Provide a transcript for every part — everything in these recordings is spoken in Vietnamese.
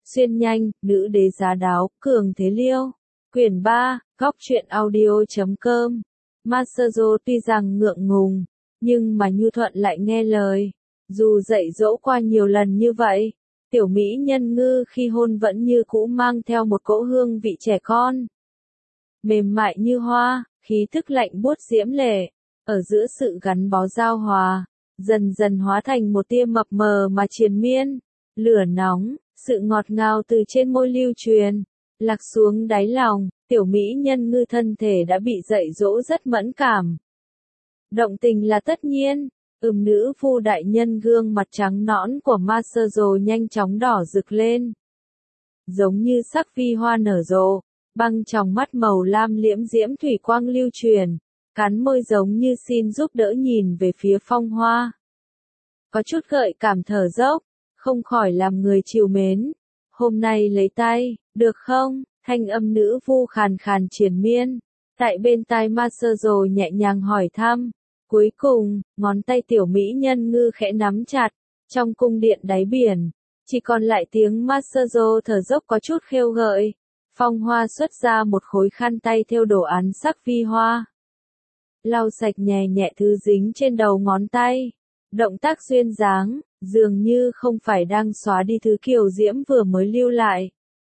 Xuyên nhanh, nữ đế giá đáo, cường thế liêu. Quyển 3, góc truyện audio.com. Masazo tuy rằng ngượng ngùng, nhưng mà nhu thuận lại nghe lời. Dù dạy dỗ qua nhiều lần như vậy, tiểu mỹ nhân ngư khi hôn vẫn như cũ mang theo một cỗ hương vị trẻ con. Mềm mại như hoa, khí thức lạnh buốt diễm lệ, ở giữa sự gắn bó giao hòa, dần dần hóa thành một tia mập mờ mà triền miên, lửa nóng, sự ngọt ngào từ trên môi lưu truyền, lạc xuống đáy lòng, tiểu mỹ nhân ngư thân thể đã bị dạy dỗ rất mẫn cảm. Động tình là tất nhiên, nữ phu đại nhân gương mặt trắng nõn của Masazo nhanh chóng đỏ rực lên. Giống như sắc phi hoa nở rộ, băng trong mắt màu lam liễm diễm thủy quang lưu truyền, cắn môi giống như xin giúp đỡ nhìn về phía phong hoa. Có chút gợi cảm thở dốc, không khỏi làm người trìu mến. Hôm nay lấy tay, được không? Thanh âm nữ vu khàn khàn triền miên. Tại bên tai Masazo nhẹ nhàng hỏi thăm. Cuối cùng, ngón tay tiểu mỹ nhân ngư khẽ nắm chặt. Trong cung điện đáy biển, chỉ còn lại tiếng Masazo thở dốc có chút khêu gợi. Phong hoa xuất ra một khối khăn tay thêu đồ án sắc phi hoa. Lau sạch nhẹ nhẹ thứ dính trên đầu ngón tay. Động tác duyên dáng, dường như không phải đang xóa đi thứ kiều diễm vừa mới lưu lại,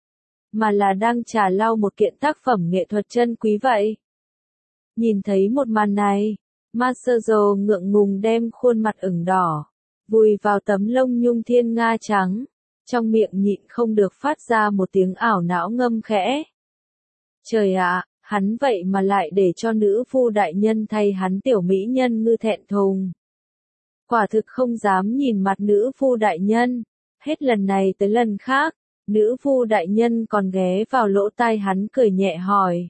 mà là đang trà lau một kiện tác phẩm nghệ thuật chân quý vậy. Nhìn thấy một màn này, Masazo ngượng ngùng đem khuôn mặt ửng đỏ, vùi vào tấm lông nhung thiên nga trắng, trong miệng nhịn không được phát ra một tiếng ảo não ngâm khẽ. Trời ạ, hắn vậy mà lại để cho nữ phu đại nhân thay hắn tiểu mỹ nhân ngư thẹn thùng. Quả thực không dám nhìn mặt nữ phu đại nhân, hết lần này tới lần khác, nữ phu đại nhân còn ghé vào lỗ tai hắn cười nhẹ hỏi.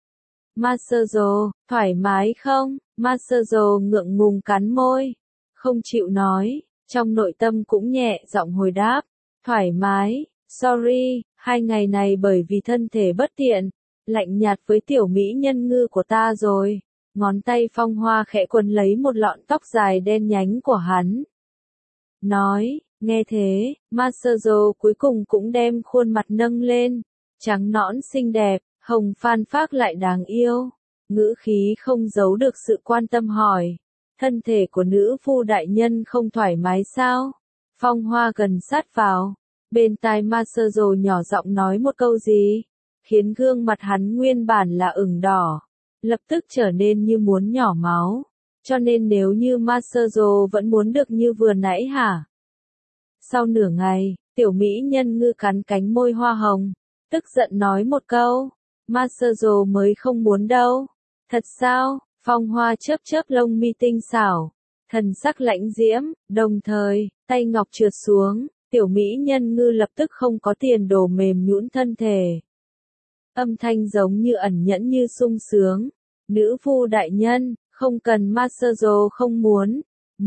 Masazo, thoải mái không? Masazo ngượng ngùng cắn môi, không chịu nói, trong nội tâm cũng nhẹ giọng hồi đáp, thoải mái, sorry, 2 ngày này bởi vì thân thể bất tiện, lạnh nhạt với tiểu mỹ nhân ngư của ta rồi. Ngón tay phong hoa khẽ quấn lấy một lọn tóc dài đen nhánh của hắn. Nói, nghe thế, Masazo cuối cùng cũng đem khuôn mặt nâng lên, trắng nõn xinh đẹp, hồng phan phác lại đáng yêu. Ngữ khí không giấu được sự quan tâm hỏi, thân thể của nữ phu đại nhân không thoải mái sao? Phong hoa gần sát vào, bên tai Masazo nhỏ giọng nói một câu gì, khiến gương mặt hắn nguyên bản là ửng đỏ, lập tức trở nên như muốn nhỏ máu. Cho nên nếu như Masazo vẫn muốn được như vừa nãy hả? Sau nửa ngày, tiểu mỹ nhân ngư cắn cánh môi hoa hồng, tức giận nói một câu, Masazo mới không muốn đâu. Thật sao? Phong hoa chớp chớp lông mi tinh xảo, thần sắc lãnh diễm, đồng thời, tay ngọc trượt xuống, tiểu mỹ nhân ngư lập tức không có tiền đồ mềm nhũn thân thể. Âm thanh giống như ẩn nhẫn như sung sướng. Nữ phu đại nhân, không cần Masazo không muốn.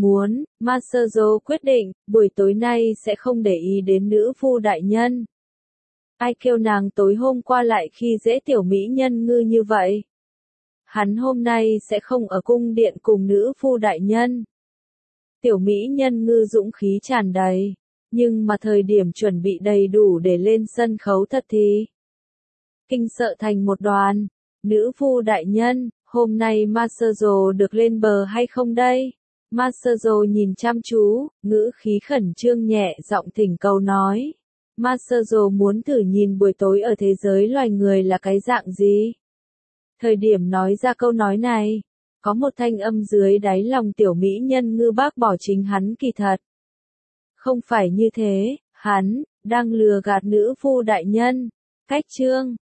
Masazo quyết định, buổi tối nay sẽ không để ý đến nữ phu đại nhân. Ai kêu nàng tối hôm qua lại khi dễ tiểu mỹ nhân ngư như vậy? Hắn hôm nay sẽ không ở cung điện cùng nữ phu đại nhân. Tiểu mỹ nhân ngư dũng khí tràn đầy, nhưng mà thời điểm chuẩn bị đầy đủ để lên sân khấu thật thì kinh sợ thành một đoàn. Nữ phu đại nhân, hôm nay Masazo được lên bờ hay không đây? Masazo nhìn chăm chú, ngữ khí khẩn trương nhẹ giọng thỉnh cầu nói. Masazo muốn thử nhìn buổi tối ở thế giới loài người là cái dạng gì? Thời điểm nói ra câu nói này, có một thanh âm dưới đáy lòng tiểu mỹ nhân ngư bác bỏ chính hắn kỳ thật. Không phải như thế, hắn đang lừa gạt nữ phu đại nhân. Cách chương